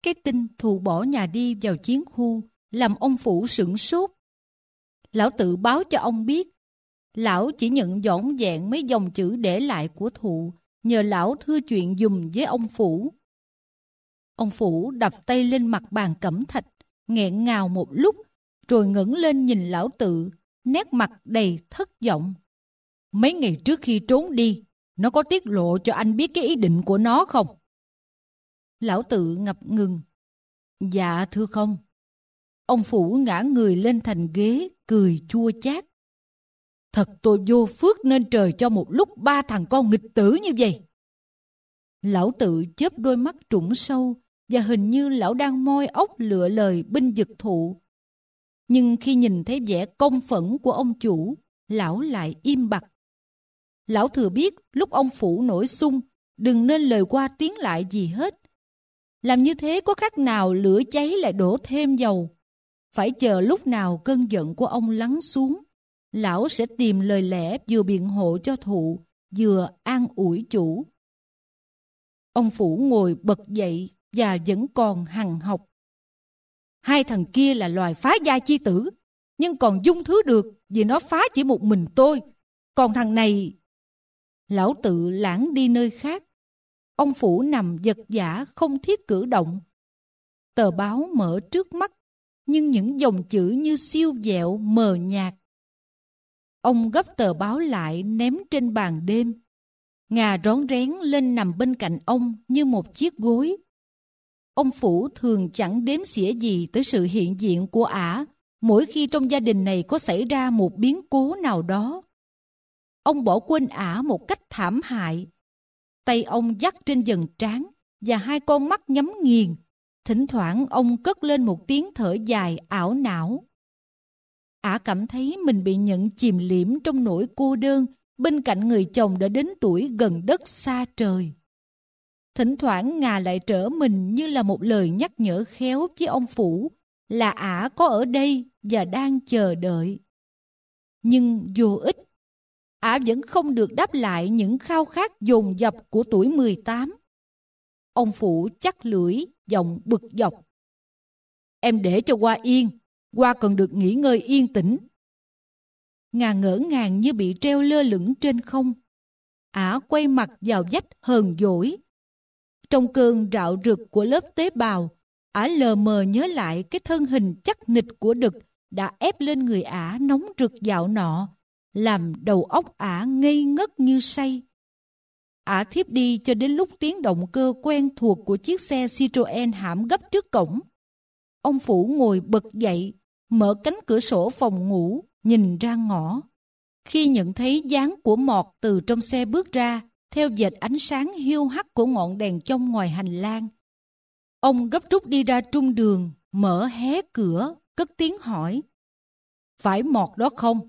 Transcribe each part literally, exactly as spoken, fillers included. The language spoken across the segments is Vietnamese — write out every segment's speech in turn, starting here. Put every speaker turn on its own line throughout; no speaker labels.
Cái tin Thụ bỏ nhà đi vào chiến khu làm ông Phủ sửng sốt. Lão Tự báo cho ông biết, lão chỉ nhận dõn dẹn mấy dòng chữ để lại của Thụ, nhờ lão thưa chuyện giùm với ông Phủ. Ông Phủ đập tay lên mặt bàn cẩm thạch, nghẹn ngào một lúc, rồi ngẩng lên nhìn lão Tự, nét mặt đầy thất vọng. Mấy ngày trước khi trốn đi, nó có tiết lộ cho anh biết cái ý định của nó không? Lão Tự ngập ngừng. Dạ thưa không. Ông Phủ ngã người lên thành ghế, cười chua chát. Thật tôi vô phước nên trời cho một lúc ba thằng con nghịch tử như vậy. Lão Tự chớp đôi mắt trũng sâu, và hình như lão đang moi óc lựa lời binh vực Thụ. Nhưng khi nhìn thấy vẻ công phẫn của ông chủ, lão lại im bặt. Lão thừa biết lúc ông Phủ nổi xung, đừng nên lời qua tiếng lại gì hết. Làm như thế có khác nào lửa cháy lại đổ thêm dầu. Phải chờ lúc nào cơn giận của ông lắng xuống, lão sẽ tìm lời lẽ vừa biện hộ cho Thụ, vừa an ủi chủ. Ông Phủ ngồi bật dậy và vẫn còn hằn học. Hai thằng kia là loài phá gia chi tử, nhưng còn dung thứ được vì nó phá chỉ một mình tôi. Còn thằng này... Lão Tự lãng đi nơi khác. Ông Phủ nằm vật vã không thiết cử động. Tờ báo mở trước mắt, nhưng những dòng chữ như siêu vẹo mờ nhạt. Ông gấp tờ báo lại ném trên bàn đêm. Ngà rón rén lên nằm bên cạnh ông như một chiếc gối. Ông Phủ thường chẳng đếm xỉa gì tới sự hiện diện của ả mỗi khi trong gia đình này có xảy ra một biến cố nào đó. Ông bỏ quên ả một cách thảm hại. Tay ông dắt trên dần trán và hai con mắt nhắm nghiền. Thỉnh thoảng ông cất lên một tiếng thở dài ảo não. Ả cảm thấy mình bị nhận chìm liễm trong nỗi cô đơn bên cạnh người chồng đã đến tuổi gần đất xa trời. Thỉnh thoảng Ngà lại trở mình như là một lời nhắc nhở khéo với ông Phủ là ả có ở đây và đang chờ đợi. Nhưng vô ích. Ả vẫn không được đáp lại những khao khát dồn dập của tuổi mười tám. Ông Phủ chắc lưỡi, giọng bực dọc. Em để cho qua yên, qua cần được nghỉ ngơi yên tĩnh. Ngà ngỡ ngàng như bị treo lơ lửng trên không. Ả quay mặt vào vách hờn dỗi. Trong cơn rạo rực của lớp tế bào, ả lờ mờ nhớ lại cái thân hình chắc nịch của đực đã ép lên người ả nóng rực dạo nọ, làm đầu óc ả ngây ngất như say. Ả thiếp đi cho đến lúc tiếng động cơ quen thuộc của chiếc xe Citroen hãm gấp trước cổng. Ông Phủ ngồi bật dậy, mở cánh cửa sổ phòng ngủ, nhìn ra ngõ. Khi nhận thấy dáng của Mọt từ trong xe bước ra, theo vệt ánh sáng hiu hắt của ngọn đèn trong ngoài hành lang, ông gấp rút đi ra trung đường, mở hé cửa, cất tiếng hỏi. Phải Mọt đó không?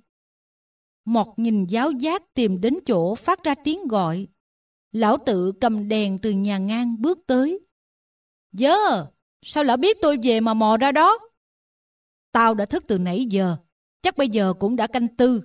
Mọt nhìn giáo giác tìm đến chỗ phát ra tiếng gọi. Lão Tự cầm đèn từ nhà ngang bước tới. Dơ, sao lão biết tôi về mà mò ra đó? Tao đã thức từ nãy giờ, chắc bây giờ cũng đã canh tư.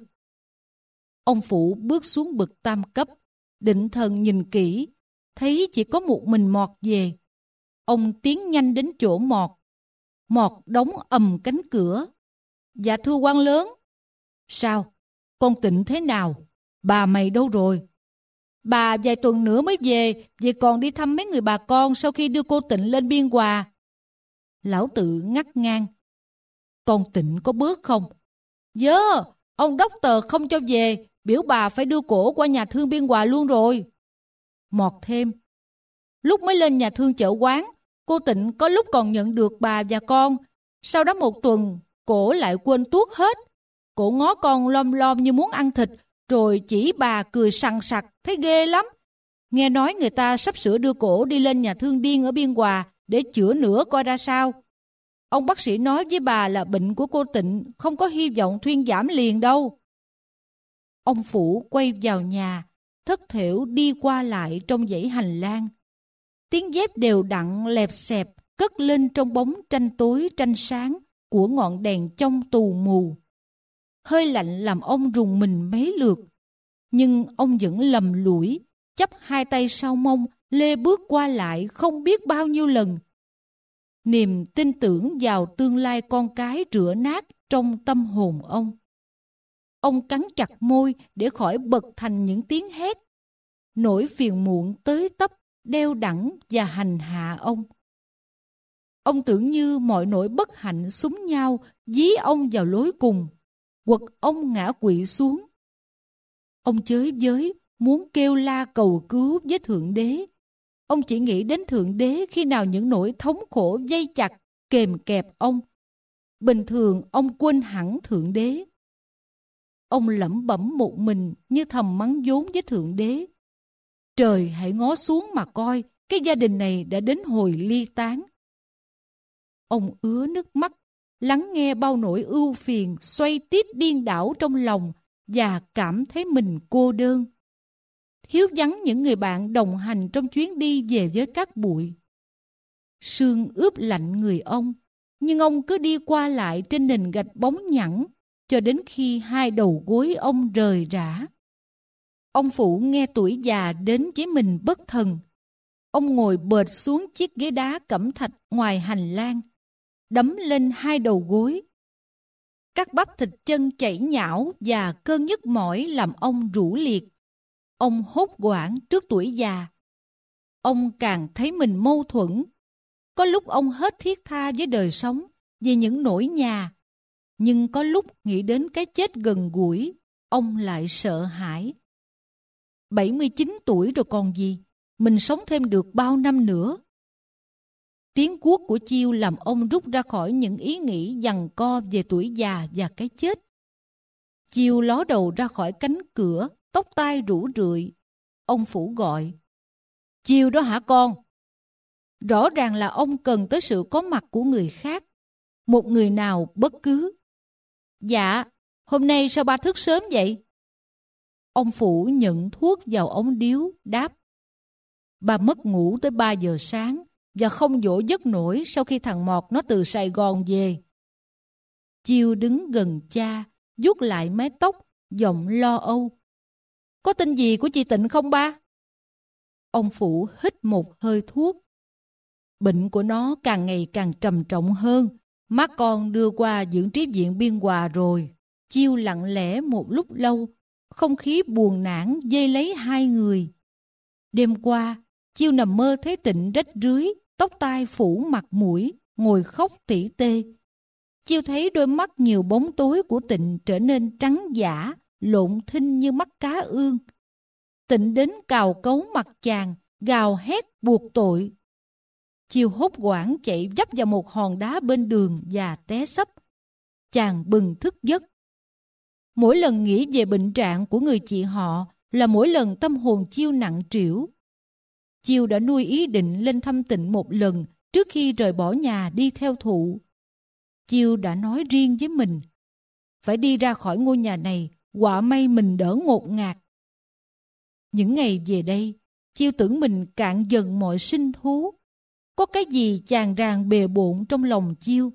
Ông Phủ bước xuống bậc tam cấp, định thần nhìn kỹ, thấy chỉ có một mình Mọt về. Ông tiến nhanh đến chỗ Mọt. Mọt đóng ầm cánh cửa. Dạ thưa quan lớn. Sao? Con Tịnh thế nào? Bà mày đâu rồi? Bà vài tuần nữa mới về, vì còn đi thăm mấy người bà con sau khi đưa cô Tịnh lên Biên Hòa. Lão Tự ngắt ngang. Con Tịnh có bớt không? Dơ, ông đốc tờ không cho về, biểu bà phải đưa cổ qua nhà thương Biên Hòa luôn rồi. Mọt thêm. Lúc mới lên nhà thương Chợ Quán, cô Tịnh có lúc còn nhận được bà và con. Sau đó một tuần, cổ lại quên tuốt hết. Cổ ngó con lom lom như muốn ăn thịt, rồi chỉ bà cười sằng sặc, thấy ghê lắm. Nghe nói người ta sắp sửa đưa cổ đi lên nhà thương điên ở Biên Hòa để chữa nữa coi ra sao. Ông bác sĩ nói với bà là bệnh của cô Tịnh không có hy vọng thuyên giảm liền đâu. Ông Phủ quay vào nhà, thất thểu đi qua lại trong dãy hành lang. Tiếng dép đều đặn lẹp xẹp cất lên trong bóng tranh tối tranh sáng của ngọn đèn trong tù mù. Hơi lạnh làm ông rùng mình mấy lượt, nhưng ông vẫn lầm lũi, chắp hai tay sau mông, lê bước qua lại không biết bao nhiêu lần. niềm tin tưởng vào tương lai con cái rửa nát trong tâm hồn ông. Ông cắn chặt môi để khỏi bật thành những tiếng hét. Nỗi phiền muộn tới tấp, đeo đẳng và hành hạ ông. Ông tưởng như mọi nỗi bất hạnh xúm nhau dí ông vào lối cùng, quật ông ngã quỵ xuống. Ông chới với muốn kêu la cầu cứu với Thượng Đế. Ông chỉ nghĩ đến Thượng Đế khi nào những nỗi thống khổ dây chặt, kềm kẹp ông. Bình thường ông quên hẳn Thượng Đế. Ông lẩm bẩm một mình như thầm mắng vốn với Thượng Đế. Trời hãy ngó xuống mà coi, cái gia đình này đã đến hồi ly tán. Ông ứa nước mắt, lắng nghe bao nỗi ưu phiền xoay tít điên đảo trong lòng và cảm thấy mình cô đơn. Thiếu vắng những người bạn đồng hành trong chuyến đi về với cát bụi. Sương ướp lạnh người ông, nhưng ông cứ đi qua lại trên nền gạch bóng nhẵn cho đến khi hai đầu gối ông rời rã. Ông Phụ nghe tuổi già đến với mình bất thần. Ông ngồi bệt xuống chiếc ghế đá cẩm thạch ngoài hành lang, đấm lên hai đầu gối. Các bắp thịt chân chảy nhão và cơn nhức mỏi làm ông rũ liệt. Ông hốt hoảng trước tuổi già. Ông càng thấy mình mâu thuẫn. Có lúc ông hết thiết tha với đời sống vì những nỗi nhà, nhưng có lúc nghĩ đến cái chết gần gũi, ông lại sợ hãi. bảy mươi chín tuổi rồi còn gì, mình sống thêm được bao năm nữa. Tiếng guốc của chiêu làm ông rút ra khỏi những ý nghĩ giằng co về tuổi già và cái chết. Chiêu ló đầu ra khỏi cánh cửa, tóc tai rủ rượi. Ông Phủ gọi: "Chiêu đó hả con?" Rõ ràng là ông cần tới sự có mặt của người khác, một người nào bất cứ. "Dạ, hôm nay sao ba thức sớm vậy?" Ông Phủ nhận thuốc vào ống điếu, đáp: "Ba mất ngủ tới ba giờ sáng và không dỗ giấc nổi sau khi thằng Mọt nó từ Sài Gòn về." Chiêu đứng gần cha, vuốt lại mái tóc, giọng lo âu: "Có tin gì của chị Tịnh không ba?" Ông Phủ hít một hơi thuốc. "Bệnh của nó càng ngày càng trầm trọng hơn. Má con đưa qua dưỡng trí viện Biên Hòa rồi." Chiêu lặng lẽ một lúc lâu, không khí buồn nản dây lấy hai người. Đêm qua, Chiêu nằm mơ thấy Tịnh rách rưới, tóc tai phủ mặt mũi, ngồi khóc tỉ tê. Chiêu thấy đôi mắt nhiều bóng tối của Tịnh trở nên trắng giả, lộn thinh như mắt cá ương. Tịnh đến cào cấu mặt chàng, gào hét buộc tội. Chiêu hốt hoảng chạy vấp vào một hòn đá bên đường và té xấp. Chàng bừng thức giấc. Mỗi lần nghĩ về bệnh trạng của người chị họ là mỗi lần tâm hồn Chiêu nặng trĩu. Chiêu đã nuôi ý định lên thăm Tịnh một lần trước khi rời bỏ nhà đi theo Thụ. Chiêu đã nói riêng với mình: phải đi ra khỏi ngôi nhà này, họa may mình đỡ ngột ngạt. Những ngày về đây, Chiêu tưởng mình cạn dần mọi sinh thú. Có cái gì chàng ràng bề bộn trong lòng Chiêu.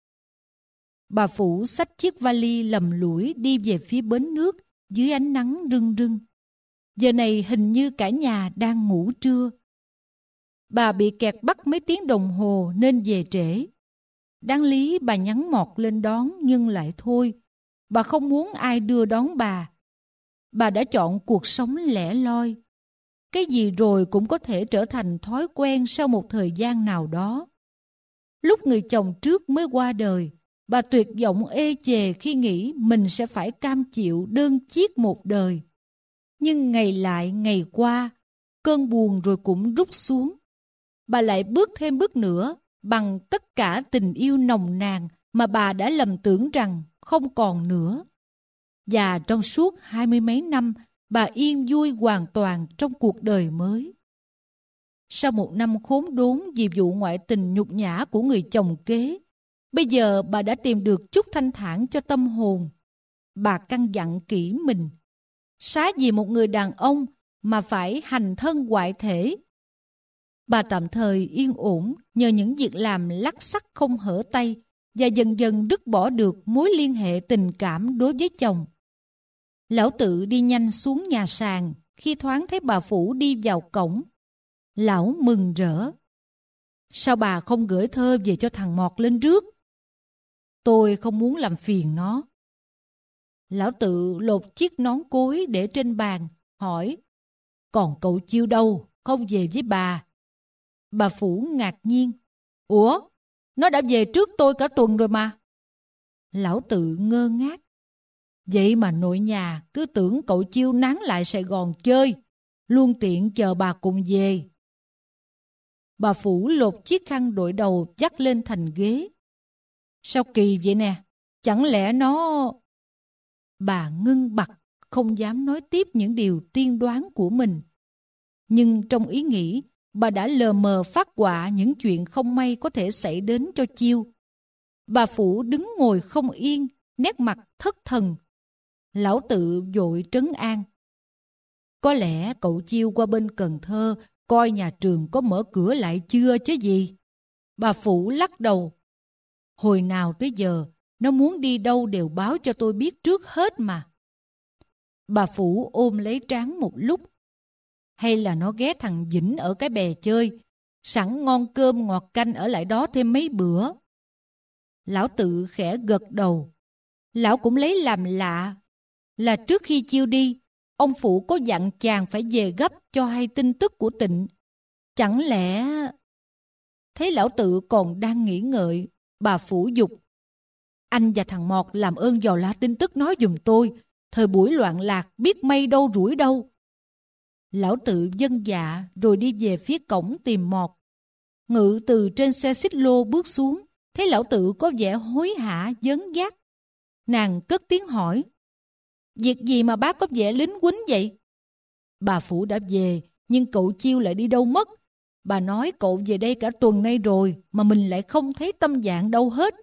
Bà Phủ xách chiếc vali lầm lũi đi về phía bến nước dưới ánh nắng rưng rưng. Giờ này hình như cả nhà đang ngủ trưa. Bà bị kẹt bắt mấy tiếng đồng hồ nên về trễ. Đáng lý bà nhắn Mọt lên đón nhưng lại thôi. Bà không muốn ai đưa đón bà. Bà đã chọn cuộc sống lẻ loi. Cái gì rồi cũng có thể trở thành thói quen sau một thời gian nào đó. Lúc người chồng trước mới qua đời, bà tuyệt vọng ê chề khi nghĩ mình sẽ phải cam chịu đơn chiếc một đời. Nhưng ngày lại ngày qua, cơn buồn rồi cũng rút xuống. Bà lại bước thêm bước nữa bằng tất cả tình yêu nồng nàn mà bà đã lầm tưởng rằng không còn nữa. Và trong suốt hai mươi mấy năm, bà yên vui hoàn toàn trong cuộc đời mới. Sau một năm khốn đốn vì vụ ngoại tình nhục nhã của người chồng kế, bây giờ bà đã tìm được chút thanh thản cho tâm hồn. Bà căn dặn kỹ mình: xá gì một người đàn ông mà phải hành thân hoại thể. Bà tạm thời yên ổn nhờ những việc làm lắc xắc không hở tay và dần dần đứt bỏ được mối liên hệ tình cảm đối với chồng. Lão Tự đi nhanh xuống nhà sàn khi thoáng thấy bà Phủ đi vào cổng. Lão mừng rỡ: Sao bà không gửi thơ về cho thằng Mọt lên rước? Tôi không muốn làm phiền nó. Lão Tự lột chiếc nón cối để trên bàn, hỏi, còn cậu Chiêu đâu, không về với bà? Bà Phủ ngạc nhiên, ủa, nó đã về trước tôi cả tuần rồi mà. Lão Tự ngơ ngác, vậy mà nội nhà cứ tưởng cậu Chiêu nán lại Sài Gòn chơi, luôn tiện chờ bà cùng về. Bà Phủ lột chiếc khăn đội đầu dắt lên thành ghế. Sao kỳ vậy nè, chẳng lẽ nó... Bà ngưng bặt, không dám nói tiếp những điều tiên đoán của mình. Nhưng trong ý nghĩ, bà đã lờ mờ phát họa những chuyện không may có thể xảy đến cho Chiêu. Bà Phủ đứng ngồi không yên, nét mặt thất thần. Lão Tự vội trấn an. Có lẽ cậu Chiêu qua bên Cần Thơ, coi nhà trường có mở cửa lại chưa chứ gì. Bà Phủ lắc đầu. Hồi nào tới giờ, nó muốn đi đâu đều báo cho tôi biết trước hết mà. Bà Phủ ôm lấy trán một lúc. Hay là nó ghé thằng Vĩnh ở cái bè chơi, sẵn ngon cơm ngọt canh ở lại đó thêm mấy bữa. Lão Tự khẽ gật đầu. Lão cũng lấy làm lạ là trước khi Chiêu đi, ông Phụ có dặn chàng phải về gấp cho hay tin tức của Tịnh. Chẳng lẽ... Thấy lão Tự còn đang nghĩ ngợi, bà Phủ giục. Anh và thằng Mọt làm ơn dò la tin tức nói giùm tôi. Thời buổi loạn lạc biết may đâu rủi đâu. Lão Tự vâng dạ rồi đi về phía cổng tìm Mọt. Ngự từ trên xe xích lô bước xuống, thấy lão Tự có vẻ hối hả dấn dắt. Nàng cất tiếng hỏi. Việc gì mà bác có vẻ lính quýnh vậy? Bà Phủ đã về, nhưng cậu Chiêu lại đi đâu mất? Bà nói cậu về đây cả tuần nay rồi, mà mình lại không thấy tâm trạng đâu hết.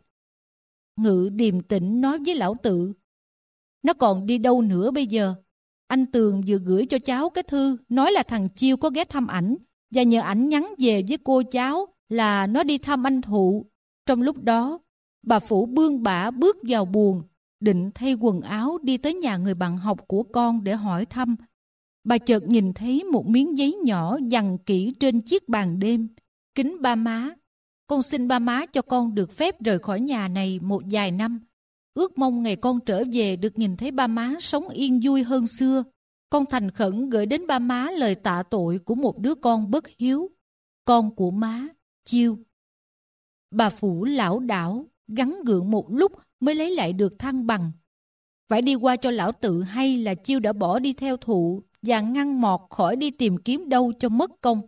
Ngự điềm tĩnh nói với lão Tự. Nó còn đi đâu nữa bây giờ? Anh Tường vừa gửi cho cháu cái thư, nói là thằng Chiêu có ghé thăm ảnh, và nhờ ảnh nhắn về với cô cháu là nó đi thăm anh Thụ. Trong lúc đó, bà Phủ bươn bả bước vào buồng, định thay quần áo đi tới nhà người bạn học của con để hỏi thăm. Bà chợt nhìn thấy một miếng giấy nhỏ dằn kỹ trên chiếc bàn đêm. Kính ba má, con xin ba má cho con được phép rời khỏi nhà này một vài năm. Ước mong ngày con trở về được nhìn thấy ba má sống yên vui hơn xưa. Con thành khẩn gửi đến ba má lời tạ tội của một đứa con bất hiếu. Con của má, Chiêu. Bà Phủ lảo đảo, gắng gượng một lúc mới lấy lại được thăng bằng. Phải đi qua cho lão Tự hay là Chiêu đã bỏ đi theo Thụ và ngăn Mọt khỏi đi tìm kiếm đâu cho mất công.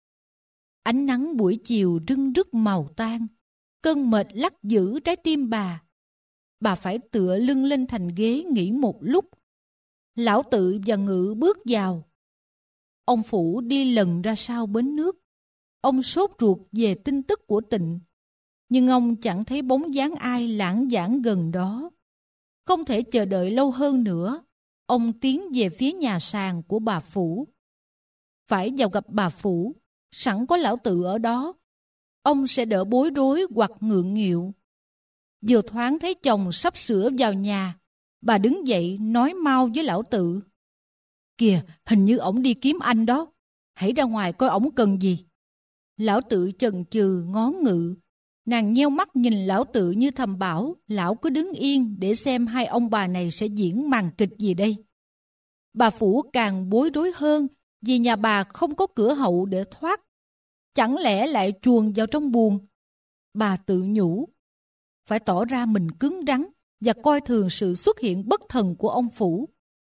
Ánh nắng buổi chiều rưng rức màu tan, cơn mệt lắc giữ trái tim bà. Bà phải tựa lưng lên thành ghế nghỉ một lúc. Lão Tự và Ngự bước vào. Ông Phủ đi lần ra sau bến nước. Ông sốt ruột về tin tức của Tịnh, nhưng ông chẳng thấy bóng dáng ai lãng vãng gần đó. Không thể chờ đợi lâu hơn nữa, ông tiến về phía nhà sàn của bà Phủ. Phải vào gặp bà Phủ, sẵn có lão Tự ở đó, ông sẽ đỡ bối rối hoặc ngượng nghịu. Vừa thoáng thấy chồng sắp sửa vào nhà, bà đứng dậy nói mau với lão Tự. Kìa, hình như ổng đi kiếm anh đó. Hãy ra ngoài coi ổng cần gì. Lão Tự chần chừ ngó Ngự. Nàng nheo mắt nhìn lão Tự như thầm bảo lão cứ đứng yên để xem hai ông bà này sẽ diễn màn kịch gì đây. Bà Phủ càng bối rối hơn vì nhà bà không có cửa hậu để thoát. Chẳng lẽ lại chuồn vào trong buồng? Bà tự nhủ. Phải tỏ ra mình cứng rắn và coi thường sự xuất hiện bất thần của ông Phủ.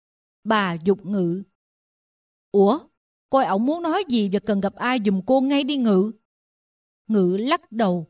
Bà giục Ngự. Ủa, coi ổng muốn nói gì và cần gặp ai giùm cô ngay đi Ngự. Ngự lắc đầu.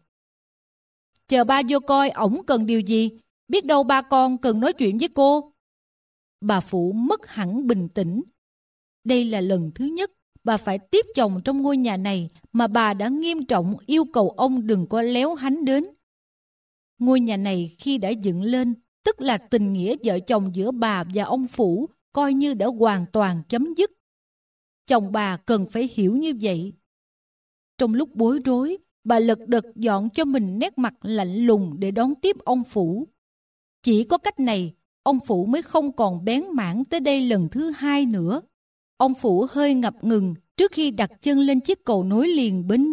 Chờ ba vô coi ổng cần điều gì, biết đâu ba con cần nói chuyện với cô. Bà Phủ mất hẳn bình tĩnh. Đây là lần thứ nhất bà phải tiếp chồng trong ngôi nhà này mà bà đã nghiêm trọng yêu cầu ông đừng có léo hánh đến. Ngôi nhà này khi đã dựng lên, tức là tình nghĩa vợ chồng giữa bà và ông Phủ coi như đã hoàn toàn chấm dứt. Chồng bà cần phải hiểu như vậy. Trong lúc bối rối, bà lật đật dọn cho mình nét mặt lạnh lùng để đón tiếp ông Phủ. Chỉ có cách này, ông Phủ mới không còn bén mảng tới đây lần thứ hai nữa. Ông Phủ hơi ngập ngừng trước khi đặt chân lên chiếc cầu nối liền bến nước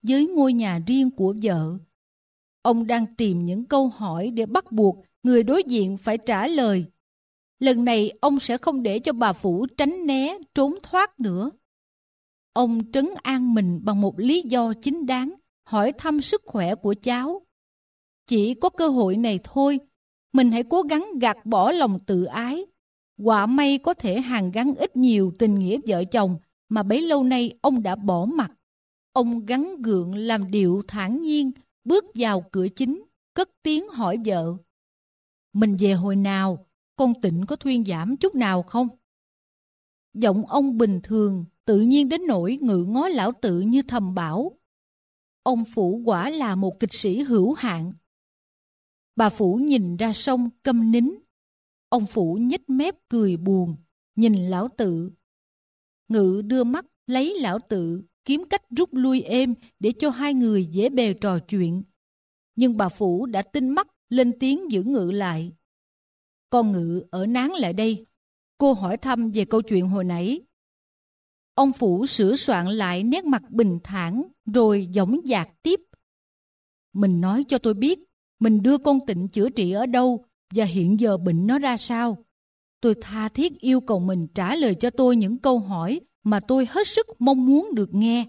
với ngôi nhà riêng của vợ. Ông đang tìm những câu hỏi để bắt buộc người đối diện phải trả lời. Lần này ông sẽ không để cho bà Phủ tránh né, trốn thoát nữa. Ông trấn an mình bằng một lý do chính đáng, hỏi thăm sức khỏe của cháu. Chỉ có cơ hội này thôi, mình hãy cố gắng gạt bỏ lòng tự ái. Quả may có thể hàn gắn ít nhiều tình nghĩa vợ chồng mà bấy lâu nay ông đã bỏ mặc. Ông gắng gượng làm điệu thản nhiên, bước vào cửa chính, cất tiếng hỏi vợ. Mình về hồi nào? Con Tịnh có thuyên giảm chút nào không? Giọng ông bình thường, tự nhiên đến nỗi ngự ngó lão tự như thầm bảo. Ông Phủ quả là một kịch sĩ hữu hạn. Bà Phủ nhìn ra sông câm nín. Ông Phủ nhếch mép cười buồn, nhìn lão tự. Ngự đưa mắt lấy lão tự, kiếm cách rút lui êm để cho hai người dễ bề trò chuyện. Nhưng bà Phủ đã tinh mắt lên tiếng giữ Ngự lại. Con Ngự ở nán lại đây. Cô hỏi thăm về câu chuyện hồi nãy. Ông Phủ sửa soạn lại nét mặt bình thản rồi dõng dạc tiếp. Mình nói cho tôi biết mình đưa con Tịnh chữa trị ở đâu và hiện giờ bệnh nó ra sao. Tôi tha thiết yêu cầu mình trả lời cho tôi những câu hỏi mà tôi hết sức mong muốn được nghe.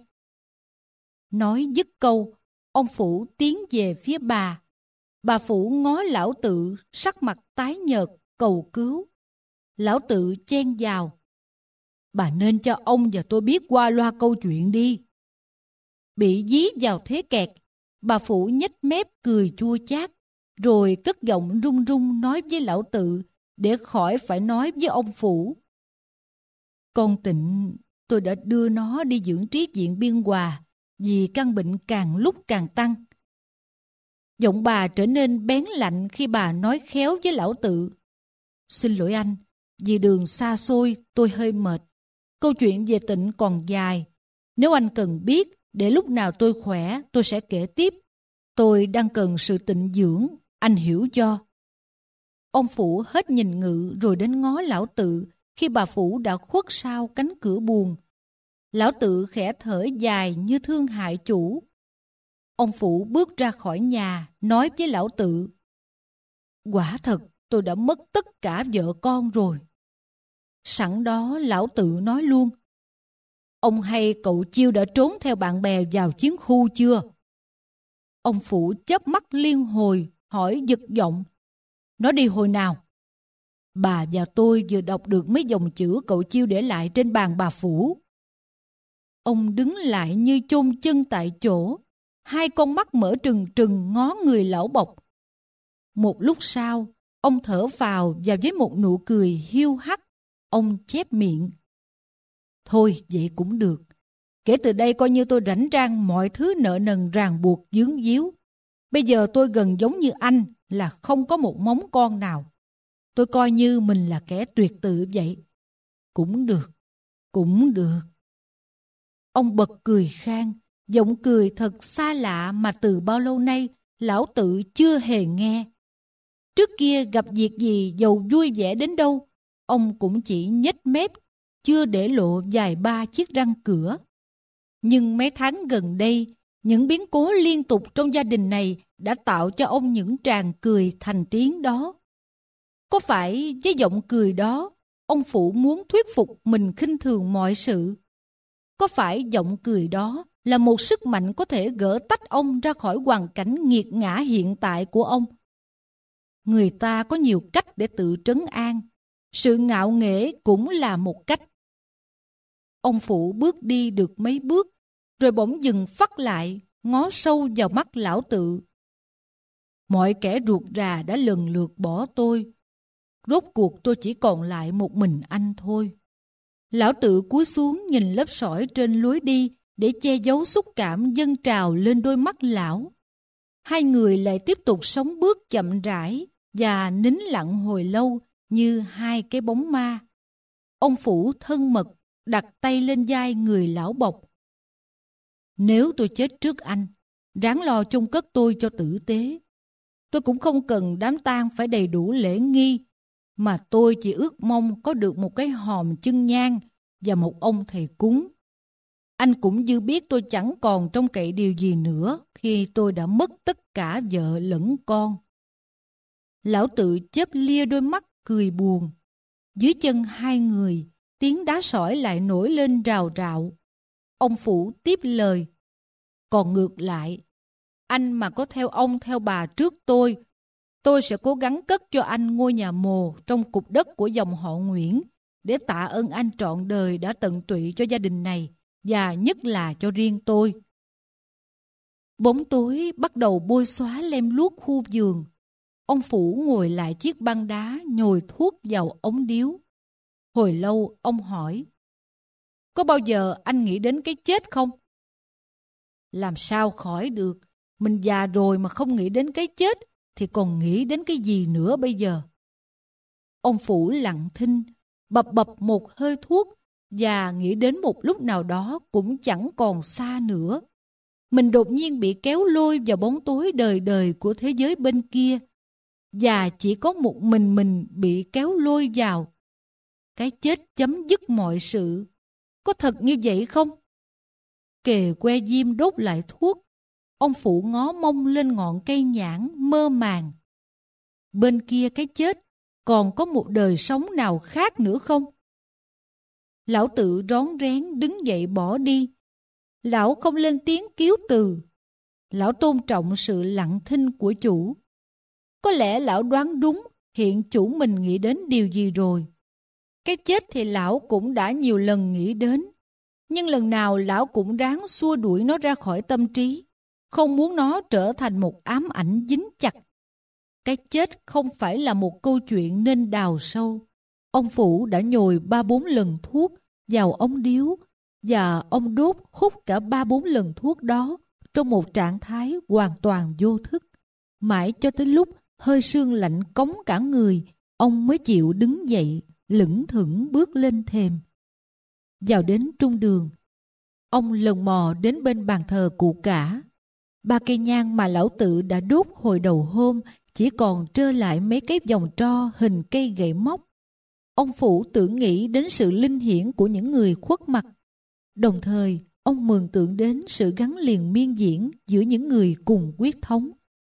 Nói dứt câu, ông Phủ tiến về phía bà. Bà Phủ ngó lão tự, sắc mặt tái nhợt, cầu cứu. Lão tự chen vào. Bà nên cho ông và tôi biết qua loa câu chuyện đi. Bị dí vào thế kẹt, bà Phủ nhếch mép cười chua chát, rồi cất giọng run run nói với lão tự để khỏi phải nói với ông Phủ. Con Tịnh, tôi đã đưa nó đi dưỡng trí viện Biên Hòa vì căn bệnh càng lúc càng tăng. Giọng bà trở nên bén lạnh khi bà nói khéo với lão tự. Xin lỗi anh, vì đường xa xôi tôi hơi mệt. Câu chuyện về Tịnh còn dài. Nếu anh cần biết, để lúc nào tôi khỏe tôi sẽ kể tiếp. Tôi đang cần sự tịnh dưỡng, anh hiểu cho. Ông Phủ hết nhìn Ngự rồi đến ngó lão tự khi bà Phủ đã khuất sau cánh cửa buồn. Lão tự khẽ thở dài như thương hại chủ. Ông Phủ bước ra khỏi nhà, nói với lão tự. Quả thật tôi đã mất tất cả vợ con rồi. Sẵn đó lão tự nói luôn. Ông hay cậu Chiêu đã trốn theo bạn bè vào chiến khu chưa? Ông Phủ chớp mắt liên hồi, hỏi giật giọng. Nó đi hồi nào? Bà và tôi vừa đọc được mấy dòng chữ cậu Chiêu để lại trên bàn bà Phủ. Ông đứng lại như chôn chân tại chỗ, hai con mắt mở trừng trừng ngó người lão bộc. Một lúc sau, ông thở phào và với một nụ cười hiu hắt, ông chép miệng. Thôi vậy cũng được. Kể từ đây coi như tôi rảnh rang mọi thứ nợ nần ràng buộc dướng díu. Bây giờ tôi gần giống như anh là không có một móng con nào. Tôi coi như mình là kẻ tuyệt tự vậy. Cũng được, cũng được. Ông bật cười khang, giọng cười thật xa lạ mà từ bao lâu nay lão tự chưa hề nghe. Trước kia gặp việc gì dầu vui vẻ đến đâu, ông cũng chỉ nhếch mép, chưa để lộ vài ba chiếc răng cửa. Nhưng mấy tháng gần đây, những biến cố liên tục trong gia đình này đã tạo cho ông những tràng cười thành tiếng đó. Có phải với giọng cười đó, ông Phủ muốn thuyết phục mình khinh thường mọi sự? Có phải giọng cười đó là một sức mạnh có thể gỡ tách ông ra khỏi hoàn cảnh nghiệt ngã hiện tại của ông? Người ta có nhiều cách để tự trấn an. Sự ngạo nghễ cũng là một cách. Ông Phủ bước đi được mấy bước, rồi bỗng dừng phắt lại, ngó sâu vào mắt lão tự. Mọi kẻ ruột rà đã lần lượt bỏ tôi. Rốt cuộc tôi chỉ còn lại một mình anh thôi. Lão tự cúi xuống nhìn lớp sỏi trên lối đi để che giấu xúc cảm dâng trào lên đôi mắt lão. Hai người lại tiếp tục sống bước chậm rãi và nín lặng hồi lâu như hai cái bóng ma. Ông Phủ thân mật đặt tay lên vai người lão bộc. Nếu tôi chết trước anh, ráng lo chôn cất tôi cho tử tế. Tôi cũng không cần đám tang phải đầy đủ lễ nghi, mà tôi chỉ ước mong có được một cái hòm chân nhang và một ông thầy cúng. Anh cũng dư biết tôi chẳng còn trông cậy điều gì nữa khi tôi đã mất tất cả vợ lẫn con. Lão Tự chớp lia đôi mắt cười buồn. Dưới chân hai người, tiếng đá sỏi lại nổi lên rào rạo. Ông Phủ tiếp lời. Còn ngược lại, anh mà có theo ông theo bà trước tôi, tôi sẽ cố gắng cất cho anh ngôi nhà mồ trong cục đất của dòng họ Nguyễn để tạ ơn anh trọn đời đã tận tụy cho gia đình này và nhất là cho riêng tôi. Bóng tối bắt đầu bôi xóa lem luốc khu vườn. Ông Phủ ngồi lại chiếc băng đá nhồi thuốc vào ống điếu. Hồi lâu ông hỏi, có bao giờ anh nghĩ đến cái chết không? Làm sao khỏi được, mình già rồi mà không nghĩ đến cái chết thì còn nghĩ đến cái gì nữa bây giờ? Ông Phủ lặng thinh, bập bập một hơi thuốc và nghĩ đến một lúc nào đó cũng chẳng còn xa nữa. Mình đột nhiên bị kéo lôi vào bóng tối đời đời của thế giới bên kia, và chỉ có một mình mình bị kéo lôi vào. Cái chết chấm dứt mọi sự. Có thật như vậy không? Kề que diêm đốt lại thuốc, ông Phụ ngó mông lên ngọn cây nhãn mơ màng. Bên kia cái chết, còn có một đời sống nào khác nữa không? Lão Tự rón rén đứng dậy bỏ đi. Lão không lên tiếng cứu từ. Lão tôn trọng sự lặng thinh của chủ. Có lẽ lão đoán đúng hiện chủ mình nghĩ đến điều gì rồi. Cái chết thì lão cũng đã nhiều lần nghĩ đến. Nhưng lần nào lão cũng ráng xua đuổi nó ra khỏi tâm trí, không muốn nó trở thành một ám ảnh dính chặt. Cái chết không phải là một câu chuyện nên đào sâu. Ông Phủ đã nhồi ba bốn lần thuốc vào ống điếu, và ông đốt hút cả ba bốn lần thuốc đó trong một trạng thái hoàn toàn vô thức. Mãi cho tới lúc hơi sương lạnh cống cả người, ông mới chịu đứng dậy, lững thững bước lên thềm. Vào đến trung đường, ông lần mò đến bên bàn thờ cụ cả. Ba cây nhang mà lão Tự đã đốt hồi đầu hôm chỉ còn trơ lại mấy cái vòng tro hình cây gậy móc. Ông Phủ tưởng nghĩ đến sự linh hiển của những người khuất mặt. Đồng thời, ông mường tượng đến sự gắn liền miên diễn giữa những người cùng quyết thống.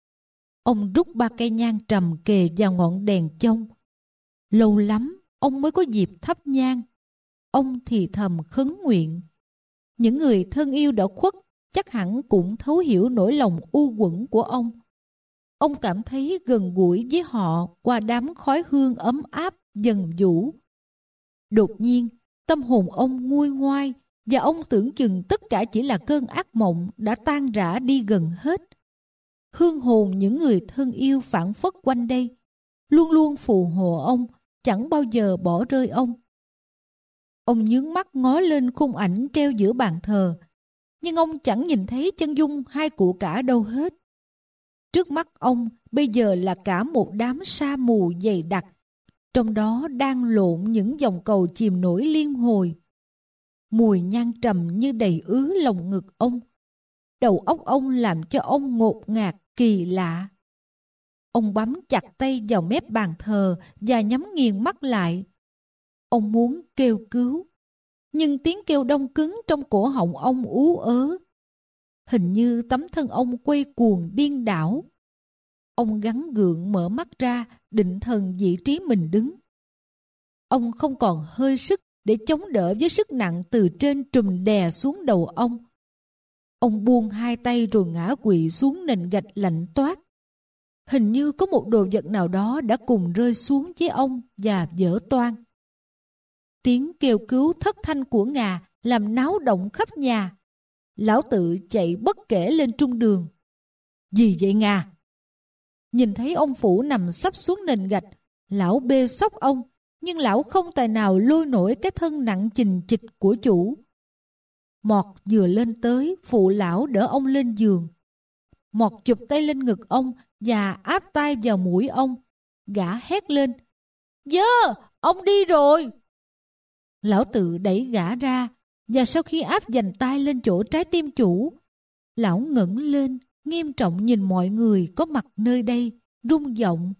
Ông rút ba cây nhang trầm kề vào ngọn đèn chông. Lâu lắm, ông mới có dịp thắp nhang. Ông thì thầm khấn nguyện. Những người thân yêu đã khuất chắc hẳn cũng thấu hiểu nỗi lòng u uẩn của ông. Ông cảm thấy gần gũi với họ qua đám khói hương ấm áp dần vũ. Đột nhiên, tâm hồn ông nguôi ngoai, và ông tưởng chừng tất cả chỉ là cơn ác mộng đã tan rã đi gần hết. Hương hồn những người thân yêu phảng phất quanh đây, luôn luôn phù hộ ông, chẳng bao giờ bỏ rơi ông. Ông nhướng mắt ngó lên khung ảnh treo giữa bàn thờ, nhưng ông chẳng nhìn thấy chân dung hai cụ cả đâu hết. Trước mắt ông bây giờ là cả một đám sa mù dày đặc, trong đó đang lộn những dòng cầu chìm nổi liên hồi. Mùi nhang trầm như đầy ứ lồng ngực ông. Đầu óc ông làm cho ông ngột ngạt kỳ lạ. Ông bấm chặt tay vào mép bàn thờ và nhắm nghiền mắt lại. Ông muốn kêu cứu, nhưng tiếng kêu đông cứng trong cổ họng ông ú ớ. Hình như tấm thân ông quay cuồng điên đảo. Ông gắng gượng mở mắt ra, định thần vị trí mình đứng. Ông không còn hơi sức để chống đỡ với sức nặng từ trên trùm đè xuống đầu ông. Ông buông hai tay rồi ngã quỵ xuống nền gạch lạnh toát. Hình như có một đồ vật nào đó đã cùng rơi xuống với ông và vỡ toang. Tiếng kêu cứu thất thanh của Ngà làm náo động khắp nhà. Lão Tự chạy bất kể lên trung đường. Gì vậy Ngà? Nhìn thấy ông Phủ nằm sắp xuống nền gạch, lão bê xốc ông, nhưng lão không tài nào lôi nổi cái thân nặng chình chịch của chủ. Mọt vừa lên tới phụ lão đỡ ông lên giường. Mọt chụp tay lên ngực ông và áp tay vào mũi ông. Gã hét lên: Dơ, ông đi rồi. Lão Tự đẩy gã ra, và sau khi áp dành tay lên chỗ trái tim chủ, lão ngẩng lên nghiêm trọng nhìn mọi người có mặt nơi đây, rung giọng: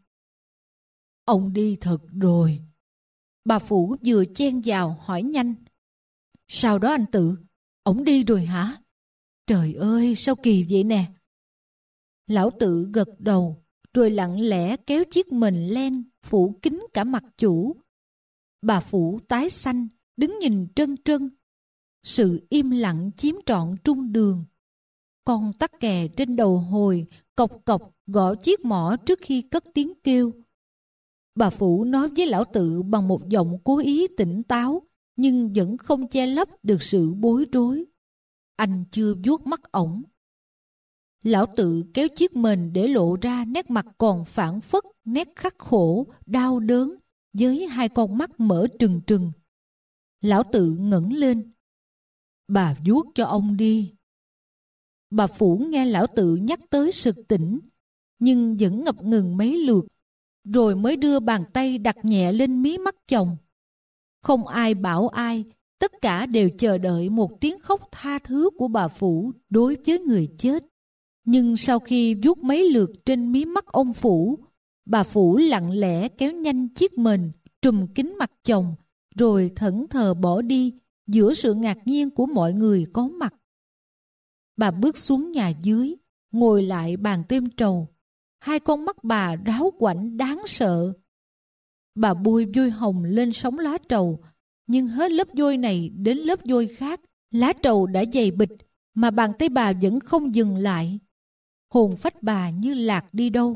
Ông đi thật rồi. Bà Phủ vừa chen vào hỏi nhanh: Sao đó anh Tự? Ổng đi rồi hả? Trời ơi, sao kỳ vậy nè? Lão Tự gật đầu, rồi lặng lẽ kéo chiếc mền len phủ kín cả mặt chủ. Bà Phủ tái xanh, đứng nhìn trân trân. Sự im lặng chiếm trọn trung đường. Con tắc kè trên đầu hồi cộc cộc gõ chiếc mõ trước khi cất tiếng kêu. Bà Phủ nói với Lão Tự bằng một giọng cố ý tỉnh táo, nhưng vẫn không che lấp được sự bối rối. Anh chưa vuốt mắt ổng. Lão Tự kéo chiếc mền để lộ ra nét mặt còn phảng phất nét khắc khổ, đau đớn, với hai con mắt mở trừng trừng. Lão Tự ngẩng lên. Bà vuốt cho ông đi. Bà Phủ nghe Lão Tự nhắc tới sực tỉnh, nhưng vẫn ngập ngừng mấy lượt, rồi mới đưa bàn tay đặt nhẹ lên mí mắt chồng. Không ai bảo ai, tất cả đều chờ đợi một tiếng khóc tha thứ của bà Phủ đối với người chết. Nhưng sau khi vuốt mấy lượt trên mí mắt ông Phủ, bà Phủ lặng lẽ kéo nhanh chiếc mền trùm kín mặt chồng, rồi thẫn thờ bỏ đi giữa sự ngạc nhiên của mọi người có mặt. Bà bước xuống nhà dưới, ngồi lại bàn têm trầu. Hai con mắt bà ráo quảnh đáng sợ. Bà bôi vôi hồng lên sóng lá trầu, nhưng hết lớp vôi này đến lớp vôi khác, lá trầu đã dày bịch, mà bàn tay bà vẫn không dừng lại. Hồn phách bà như lạc đi đâu.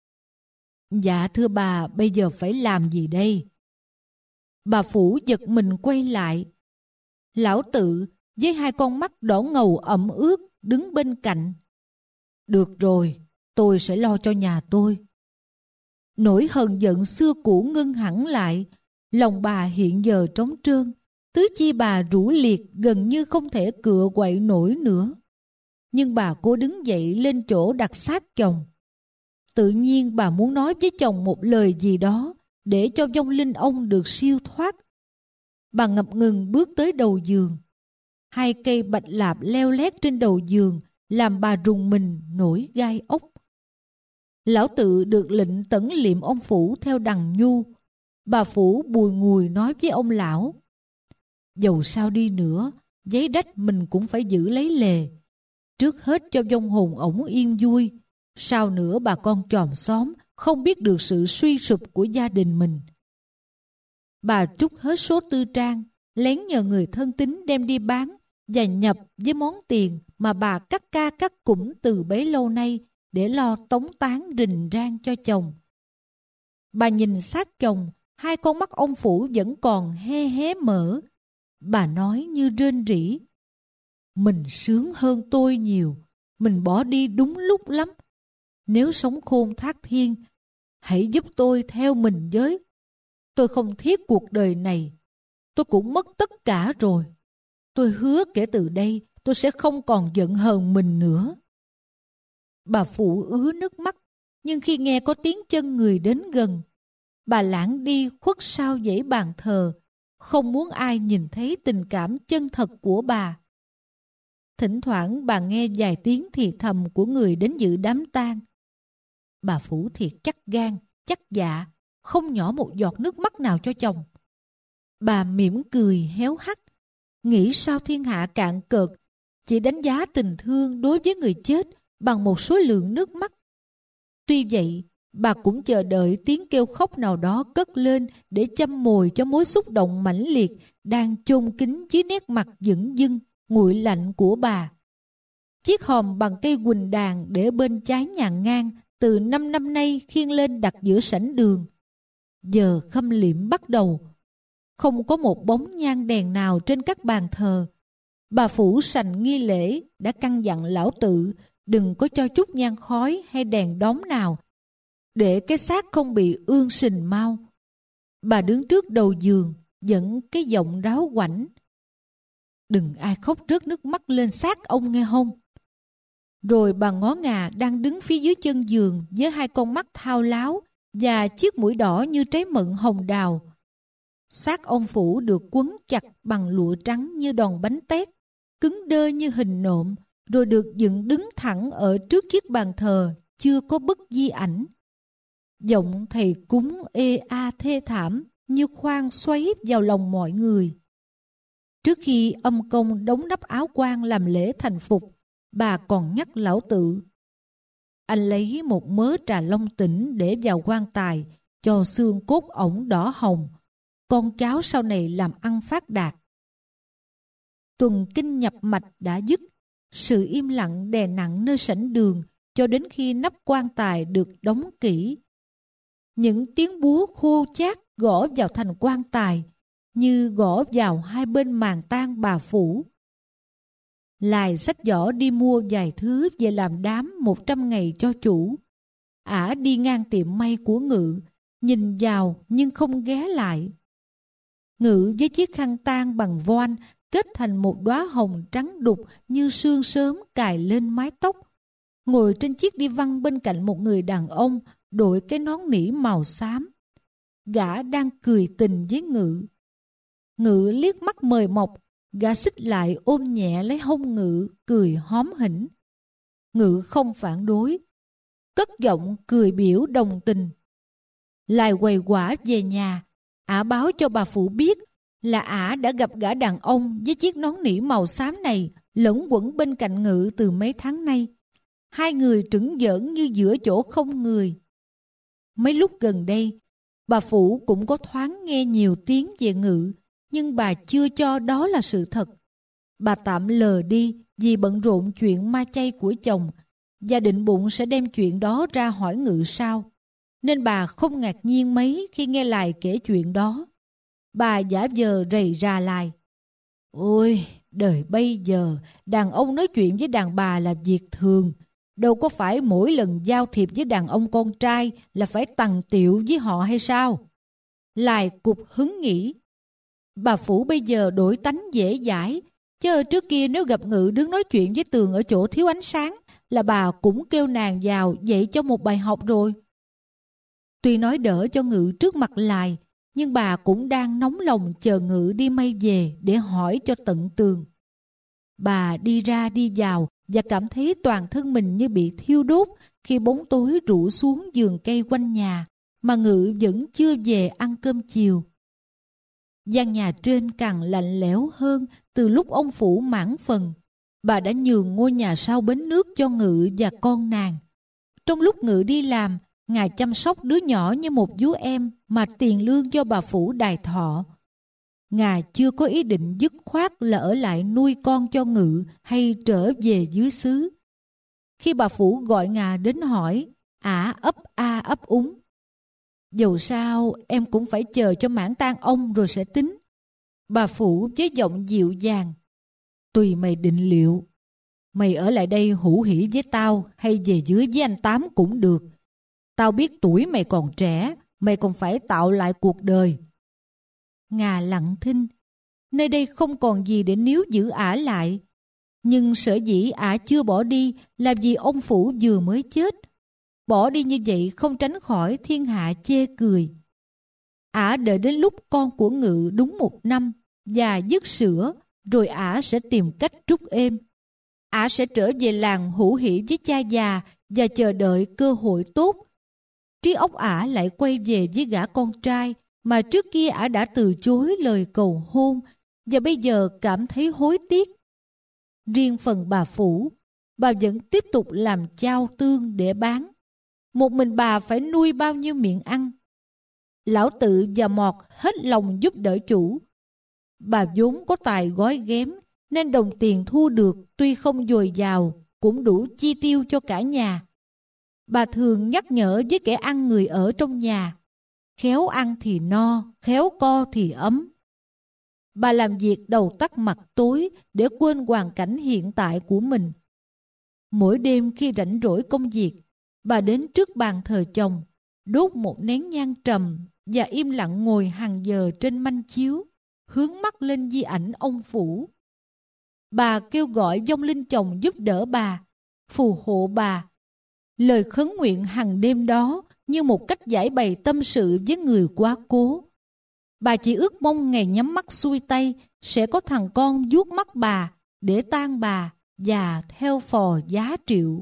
Dạ thưa bà, bây giờ phải làm gì đây? Bà Phủ giật mình quay lại. Lão Tự với hai con mắt đỏ ngầu ẩm ướt đứng bên cạnh. Được rồi, tôi sẽ lo cho nhà tôi. Nỗi hờn giận xưa cũ ngưng hẳn lại. Lòng bà hiện giờ trống trơn, tứ chi bà rũ liệt gần như không thể cựa quậy nổi nữa. Nhưng bà cố đứng dậy lên chỗ đặt xác chồng. Tự nhiên bà muốn nói với chồng một lời gì đó để cho vong linh ông được siêu thoát. Bà ngập ngừng bước tới đầu giường. Hai cây bạch lạp leo lét trên đầu giường làm bà rùng mình nổi gai ốc. Lão Tự được lệnh tẩn liệm ông Phủ theo đằng nhu. Bà Phủ bùi ngùi nói với ông lão: dầu sao đi nữa, giấy đách mình cũng phải giữ lấy lề. Trước hết cho vong hồn ổng yên vui, sau nữa bà con chòm xóm không biết được sự suy sụp của gia đình mình. Bà trút hết số tư trang, lén nhờ người thân tín đem đi bán và nhập với món tiền mà bà cắt ca cắt củng từ bấy lâu nay để lo tống tán rình rang cho chồng. Bà nhìn xác chồng, hai con mắt ông Phủ vẫn còn hé hé mở. Bà nói như rên rỉ: mình sướng hơn tôi nhiều, mình bỏ đi đúng lúc lắm. Nếu sống khôn thác thiên, hãy giúp tôi theo mình với. Tôi không thiết cuộc đời này, tôi cũng mất tất cả rồi. Tôi hứa kể từ đây tôi sẽ không còn giận hờn mình nữa. Bà Phụ ứa nước mắt, nhưng khi nghe có tiếng chân người đến gần, bà lảng đi khuất sau dãy bàn thờ, không muốn ai nhìn thấy tình cảm chân thật của bà. Thỉnh thoảng bà nghe vài tiếng thì thầm của người đến dự đám tang. Bà Phủ thiệt chắc gan, chắc dạ, không nhỏ một giọt nước mắt nào cho chồng. Bà mỉm cười héo hắt, nghĩ sao thiên hạ cạn cợt, chỉ đánh giá tình thương đối với người chết bằng một số lượng nước mắt. Tuy vậy, bà cũng chờ đợi tiếng kêu khóc nào đó cất lên để châm mồi cho mối xúc động mãnh liệt đang chôn kín dưới nét mặt dửng dưng, nguội lạnh của bà. Chiếc hòm bằng cây quỳnh đàn để bên trái nhà ngang từ năm năm nay khiêng lên đặt giữa sảnh đường. Giờ khâm liệm bắt đầu. Không có một bóng nhang đèn nào trên các bàn thờ. Bà Phủ sành nghi lễ đã căn dặn Lão Tự đừng có cho chút nhang khói hay đèn đóm nào, để cái xác không bị ương sình mau. Bà đứng trước đầu giường, dẫn cái giọng ráo quảnh: đừng ai khóc rớt nước mắt lên xác ông nghe không? Rồi bà ngó ngà đang đứng phía dưới chân giường với hai con mắt thao láo và chiếc mũi đỏ như trái mận hồng đào. Xác ông Phủ được quấn chặt bằng lụa trắng như đòn bánh tét, cứng đơ như hình nộm, rồi được dựng đứng thẳng ở trước chiếc bàn thờ, chưa có bức di ảnh. Giọng thầy cúng ê a thê thảm như khoan xoáy vào lòng mọi người. Trước khi âm công đóng nắp áo quan làm lễ thành phục, bà còn nhắc lão tự: anh lấy một mớ trà long tỉnh để vào quan tài, cho xương cốt ổng đỏ hồng, con cháu sau này làm ăn phát đạt. Tuần kinh nhập mạch đã dứt, sự im lặng đè nặng nơi sảnh đường cho đến khi nắp quan tài được đóng kỹ. Những tiếng búa khô chát gõ vào thành quan tài như gõ vào hai bên màn tang bà Phủ. Lài xách giỏ đi mua vài thứ về làm đám một trăm ngày cho chủ. Ả đi ngang tiệm may của Ngự, nhìn vào nhưng không ghé lại. Ngự với chiếc khăn tang bằng voan kết thành một đóa hồng trắng đục như sương sớm cài lên mái tóc, ngồi trên chiếc đi văng bên cạnh một người đàn ông đội cái nón nỉ màu xám. Gã đang cười tình với Ngự. Ngự liếc mắt mời mọc, gã xích lại ôm nhẹ lấy hông Ngự, cười hóm hỉnh. Ngự không phản đối, cất giọng cười biểu đồng tình. Lại quầy quả về nhà, ả báo cho bà Phụ biết là ả đã gặp gã đàn ông với chiếc nón nỉ màu xám này lẫn quẩn bên cạnh Ngự từ mấy tháng nay. Hai người trửng giỡn như giữa chỗ không người. Mấy lúc gần đây, bà Phụ cũng có thoáng nghe nhiều tiếng về Ngự, nhưng bà chưa cho đó là sự thật. Bà tạm lờ đi vì bận rộn chuyện ma chay của chồng, và định bụng sẽ đem chuyện đó ra hỏi Ngự sau. Nên bà không ngạc nhiên mấy khi nghe Lài kể chuyện đó. Bà giả vờ rầy rà Lài: ôi, đời bây giờ đàn ông nói chuyện với đàn bà là việc thường, đâu có phải mỗi lần giao thiệp với đàn ông con trai là phải tằng tiệu với họ hay sao? Lài cục hứng nghĩ: bà Phủ bây giờ đổi tánh dễ dãi, chứ trước kia nếu gặp Ngự đứng nói chuyện với Tường ở chỗ thiếu ánh sáng là bà cũng kêu nàng vào dạy cho một bài học rồi. Tuy nói đỡ cho Ngự trước mặt Lài, nhưng bà cũng đang nóng lòng chờ Ngự đi may về để hỏi cho tận tường. Bà đi ra đi vào và cảm thấy toàn thân mình như bị thiêu đốt khi bóng tối rủ xuống vườn cây quanh nhà, mà Ngự vẫn chưa về ăn cơm chiều. Gian nhà trên càng lạnh lẽo hơn từ lúc ông Phủ mãn phần. Bà đã nhường ngôi nhà sau bến nước cho Ngự và con nàng. Trong lúc Ngự đi làm, Ngài chăm sóc đứa nhỏ như một vú em mà tiền lương do bà Phủ đài thọ. Ngài chưa có ý định dứt khoát là ở lại nuôi con cho Ngự hay trở về dưới xứ. Khi bà Phủ gọi Ngài đến hỏi, ả ấp a ấp úng: dầu sao em cũng phải chờ cho mãn tang ông rồi sẽ tính. Bà Phủ với giọng dịu dàng: tùy mày định liệu. Mày ở lại đây hữu hỉ với tao hay về dưới với anh Tám cũng được. Tao biết tuổi mày còn trẻ, mày còn phải tạo lại cuộc đời. Ngà lặng thinh. Nơi đây không còn gì để níu giữ ả lại. Nhưng sở dĩ ả chưa bỏ đi là vì ông Phủ vừa mới chết. Bỏ đi như vậy không tránh khỏi thiên hạ chê cười. Ả đợi đến lúc con của Ngự đúng một năm và dứt sữa, rồi ả sẽ tìm cách trút êm. Ả sẽ trở về làng hữu hỉ với cha già và chờ đợi cơ hội tốt. Trí óc ả lại quay về với gã con trai mà trước kia ả đã từ chối lời cầu hôn và bây giờ cảm thấy hối tiếc. Riêng phần bà Phủ, bà vẫn tiếp tục làm chao tương để bán. Một mình bà phải nuôi bao nhiêu miệng ăn. Lão Tự và Mọt hết lòng giúp đỡ chủ. Bà vốn có tài gói ghém nên đồng tiền thu được tuy không dồi dào cũng đủ chi tiêu cho cả nhà. Bà thường nhắc nhở với kẻ ăn người ở trong nhà: khéo ăn thì no, khéo co thì ấm. Bà làm việc đầu tắt mặt tối để quên hoàn cảnh hiện tại của mình. Mỗi đêm khi rảnh rỗi công việc, bà đến trước bàn thờ chồng, đốt một nén nhang trầm và im lặng ngồi hàng giờ trên manh chiếu, hướng mắt lên di ảnh ông Phủ. Bà kêu gọi vong linh chồng giúp đỡ bà, phù hộ bà. Lời khấn nguyện hàng đêm đó như một cách giải bày tâm sự với người quá cố. Bà chỉ ước mong ngày nhắm mắt xuôi tay sẽ có thằng con vuốt mắt bà để tang bà và theo phò giá triệu.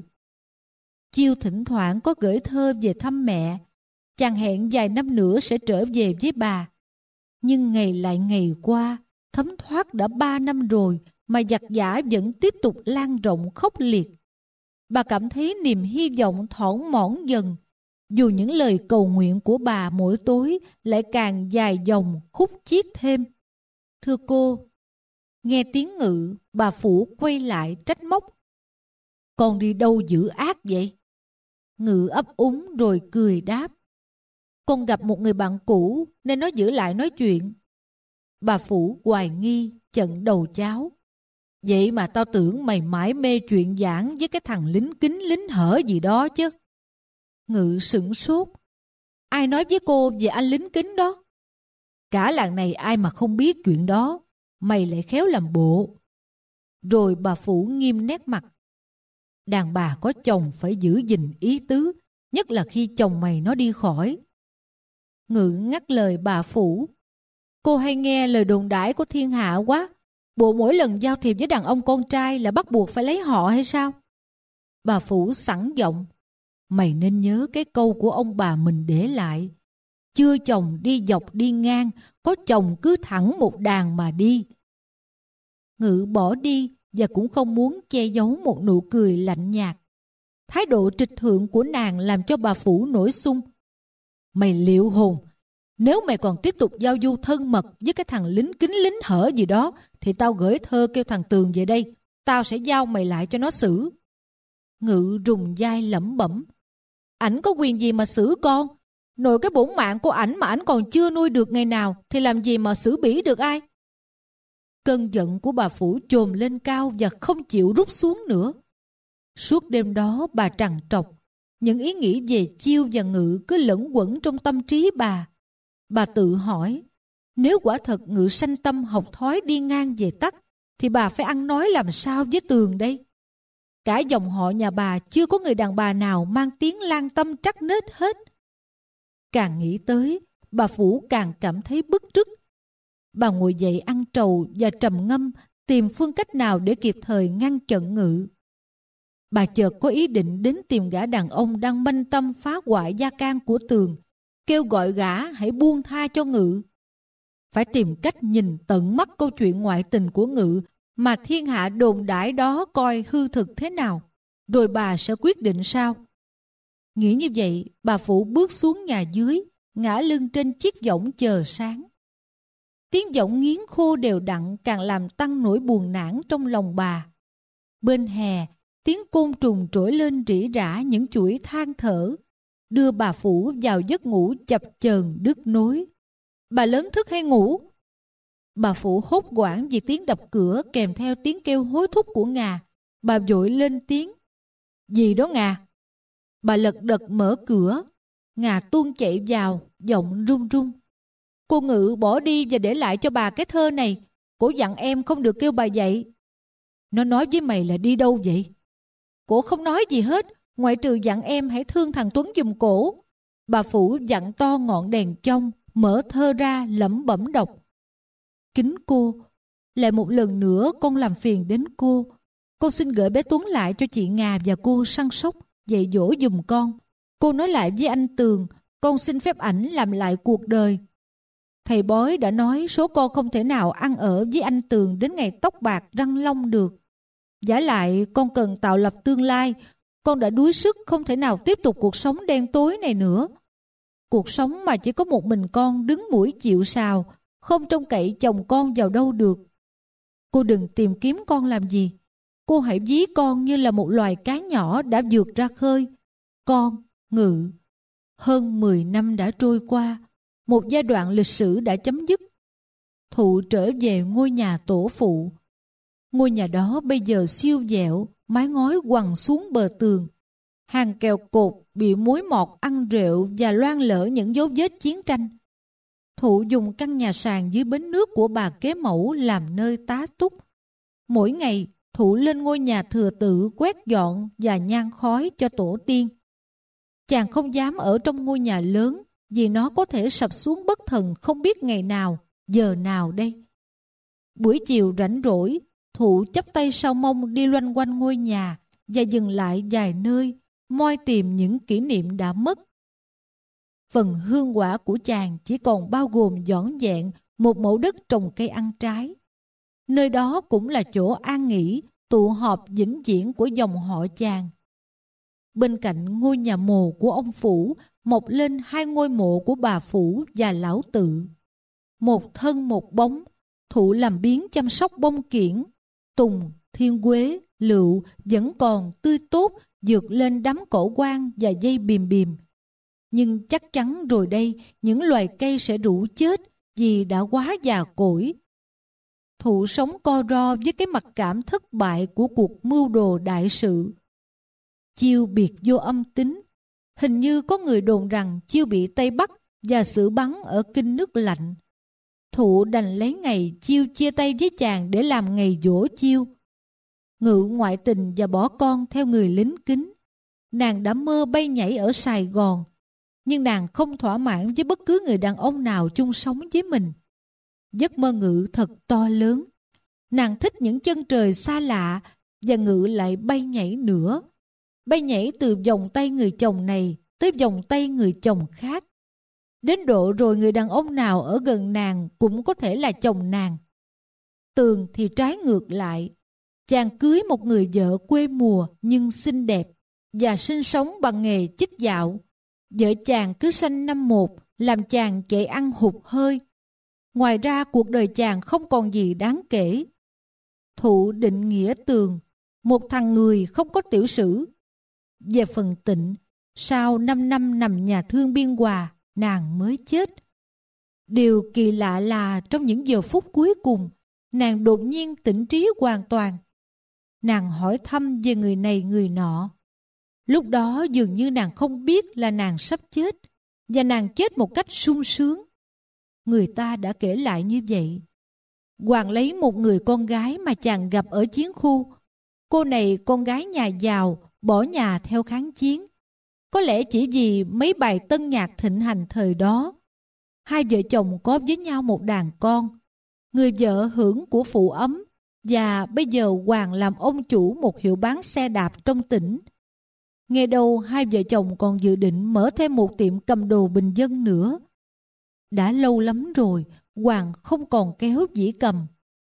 Chiêu thỉnh thoảng có gửi thơ về thăm mẹ. Chàng hẹn vài năm nữa sẽ trở về với bà. Nhưng ngày lại ngày qua, thấm thoát đã ba năm rồi mà giặc giã vẫn tiếp tục lan rộng khốc liệt. Bà cảm thấy niềm hy vọng thỏn mỏn dần, dù những lời cầu nguyện của bà mỗi tối lại càng dài dòng khúc chiết thêm. Thưa cô, nghe tiếng Ngự, bà Phủ quay lại trách móc. Con đi đâu dữ ác vậy? Ngự ấp úng rồi cười đáp. Con gặp một người bạn cũ nên nó giữ lại nói chuyện. Bà Phủ hoài nghi, chận đầu cháo. Vậy mà tao tưởng mày mãi mê chuyện giảng với cái thằng lính kính lính hở gì đó chứ. Ngự sửng sốt. Ai nói với cô về anh lính kính đó? Cả làng này ai mà không biết chuyện đó. Mày lại khéo làm bộ. Rồi bà Phủ nghiêm nét mặt. Đàn bà có chồng phải giữ gìn ý tứ, nhất là khi chồng mày nó đi khỏi. Ngự ngắt lời bà Phủ. Cô hay nghe lời đồn đãi của thiên hạ quá. Bộ mỗi lần giao thiệp với đàn ông con trai là bắt buộc phải lấy họ hay sao? Bà Phủ sẵn giọng. Mày nên nhớ cái câu của ông bà mình để lại. Chưa chồng đi dọc đi ngang, có chồng cứ thẳng một đàn mà đi. Ngự bỏ đi và cũng không muốn che giấu một nụ cười lạnh nhạt. Thái độ trịch thượng của nàng làm cho bà Phủ nổi xung. Mày liệu hồn, nếu mày còn tiếp tục giao du thân mật với cái thằng lính kính lính hở gì đó, thì tao gửi thơ kêu thằng Tường về đây, tao sẽ giao mày lại cho nó xử. Ngự rùng vai lẩm bẩm. Ảnh có quyền gì mà xử con? Nội cái bổn mạng của ảnh mà ảnh còn chưa nuôi được ngày nào, thì làm gì mà xử bỉ được ai? Cơn giận của bà Phủ chồm lên cao và không chịu rút xuống nữa. Suốt đêm đó bà trằn trọc. Những ý nghĩ về Chiêu và Ngự cứ lẫn quẩn trong tâm trí bà. Bà tự hỏi, nếu quả thật Ngự sanh tâm học thói đi ngang về tắc, thì bà phải ăn nói làm sao với Tường đây? Cả dòng họ nhà bà chưa có người đàn bà nào mang tiếng Lan Tâm trắc nết hết. Càng nghĩ tới, bà Phủ càng cảm thấy bức rứt. Bà ngồi dậy ăn trầu và trầm ngâm tìm phương cách nào để kịp thời ngăn chặn Ngự. Bà chợt có ý định đến tìm gã đàn ông đang manh tâm phá hoại gia can của Tường, kêu gọi gã hãy buông tha cho Ngự. Phải tìm cách nhìn tận mắt câu chuyện ngoại tình của Ngự mà thiên hạ đồn đãi đó coi hư thực thế nào, rồi bà sẽ quyết định sao. Nghĩ như vậy, bà Phủ bước xuống nhà dưới, ngã lưng trên chiếc võng chờ sáng. Tiếng võng nghiến khô đều đặn càng làm tăng nỗi buồn nản trong lòng bà. Bên hè, tiếng côn trùng trỗi lên rỉ rả những chuỗi than thở, đưa bà Phủ vào giấc ngủ chập chờn đứt nối. Bà lớn thức hay ngủ? Bà Phủ hốt hoảng vì tiếng đập cửa kèm theo tiếng kêu hối thúc của Ngà. Bà vội lên tiếng. Gì đó Ngà? Bà lật đật mở cửa. Ngà tuôn chạy vào, giọng run run. Cô Ngự bỏ đi và để lại cho bà cái thơ này. Cổ dặn em không được kêu bà dậy. Nó nói với mày là đi đâu vậy? Cổ không nói gì hết, ngoại trừ dặn em hãy thương thằng Tuấn giùm cổ. Bà Phủ dặn to ngọn đèn trong, mở thơ ra lẩm bẩm đọc. Kính cô, lại một lần nữa con làm phiền đến cô. Con xin gửi bé Tuấn lại cho chị Ngà và cô săn sóc, dạy dỗ giùm con. Cô nói lại với anh Tường, con xin phép ảnh làm lại cuộc đời. Thầy bói đã nói số con không thể nào ăn ở với anh Tường đến ngày tóc bạc răng long được. Vả lại con cần tạo lập tương lai. Con đã đuối sức không thể nào tiếp tục cuộc sống đen tối này nữa. Cuộc sống mà chỉ có một mình con đứng mũi chịu sào, không trông cậy chồng con vào đâu được. Cô đừng tìm kiếm con làm gì. Cô hãy ví con như là một loài cá nhỏ đã vượt ra khơi. Con, Ngự. Hơn mười năm đã trôi qua. Một giai đoạn lịch sử đã chấm dứt. Thụ trở về ngôi nhà tổ phụ. Ngôi nhà đó bây giờ siêu vẹo, mái ngói quằn xuống bờ tường. Hàng kèo cột bị muối mọt ăn rệu và loang lỡ những dấu vết chiến tranh. Thụ dùng căn nhà sàn dưới bến nước của bà kế mẫu làm nơi tá túc. Mỗi ngày, Thụ lên ngôi nhà thừa tự quét dọn và nhang khói cho tổ tiên. Chàng không dám ở trong ngôi nhà lớn vì nó có thể sập xuống bất thần không biết ngày nào, giờ nào đây. Buổi chiều rảnh rỗi, Thụ chắp tay sau mông đi loanh quanh ngôi nhà và dừng lại vài nơi, moi tìm những kỷ niệm đã mất. Phần hương quả của chàng chỉ còn bao gồm dõn dẹn một mẫu đất trồng cây ăn trái. Nơi đó cũng là chỗ an nghỉ, tụ họp vĩnh viễn của dòng họ Chàng. Bên cạnh ngôi nhà mồ của ông Phủ mọc lên hai ngôi mộ của bà Phủ và Lão Tự. Một thân một bóng, Thụ làm biếng chăm sóc bông kiển. Tùng, thiên quế, lựu vẫn còn tươi tốt vượt lên đám cỏ quan và dây bìm bìm. Nhưng chắc chắn rồi đây những loài cây sẽ rũ chết vì đã quá già cỗi. Thụ sống co ro với cái mặc cảm thất bại của cuộc mưu đồ đại sự. Chiêu biệt vô âm tính. Hình như có người đồn rằng Chiêu bị Tây Bắc và xử bắn ở kinh nước lạnh. Thụ đành lấy ngày Chiêu chia tay với chàng để làm ngày giỗ Chiêu. Ngự ngoại tình và bỏ con theo người lính kính. Nàng đã mơ bay nhảy ở Sài Gòn, nhưng nàng không thỏa mãn với bất cứ người đàn ông nào chung sống với mình. Giấc mơ Ngự thật to lớn. Nàng thích những chân trời xa lạ, và Ngự lại bay nhảy nữa. Bay nhảy từ vòng tay người chồng này tới vòng tay người chồng khác. Đến độ rồi người đàn ông nào ở gần nàng cũng có thể là chồng nàng. Tường thì trái ngược lại. Chàng cưới một người vợ quê mùa nhưng xinh đẹp và sinh sống bằng nghề chích dạo. Vợ chàng cứ sanh năm một, làm chàng chạy ăn hụt hơi. Ngoài ra cuộc đời chàng không còn gì đáng kể. Thụ định nghĩa Tường, một thằng người không có tiểu sử. Về phần Tịnh, sau năm năm nằm nhà thương biên hòa, nàng mới chết. Điều kỳ lạ là trong những giờ phút cuối cùng, nàng đột nhiên tỉnh trí hoàn toàn. Nàng hỏi thăm về người này người nọ. Lúc đó dường như nàng không biết là nàng sắp chết, và nàng chết một cách sung sướng. Người ta đã kể lại như vậy. Hoàng lấy một người con gái mà chàng gặp ở chiến khu. Cô này con gái nhà giàu, bỏ nhà theo kháng chiến. Có lẽ chỉ vì mấy bài tân nhạc thịnh hành thời đó. Hai vợ chồng có với nhau một đàn con. Người vợ hưởng của phụ ấm, và bây giờ Hoàng làm ông chủ một hiệu bán xe đạp trong tỉnh. Nghe đâu hai vợ chồng còn dự định mở thêm một tiệm cầm đồ bình dân nữa. Đã lâu lắm rồi, Hoàng không còn kéo dĩ cầm.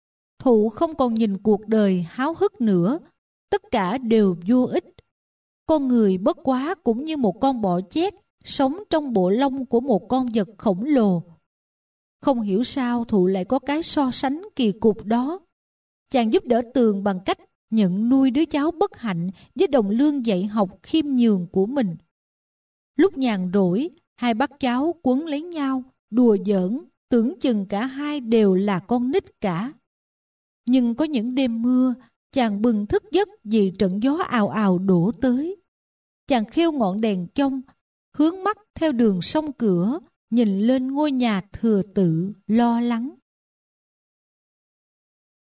Thụ không còn nhìn cuộc đời háo hức nữa. Tất cả đều vô ích. Con người bất quá cũng như một con bọ chét sống trong bộ lông của một con vật khổng lồ. Không hiểu sao Thụ lại có cái so sánh kỳ cục đó. Chàng giúp đỡ Tường bằng cách nhận nuôi đứa cháu bất hạnh với đồng lương dạy học khiêm nhường của mình. Lúc nhàn rỗi, hai bác cháu quấn lấy nhau, đùa giỡn, tưởng chừng cả hai đều là con nít cả. Nhưng có những đêm mưa, chàng bừng thức giấc vì trận gió ào ào đổ tới. Chàng khêu ngọn đèn chông, hướng mắt theo đường sông Cửa, nhìn lên ngôi nhà Thừa Tự lo lắng.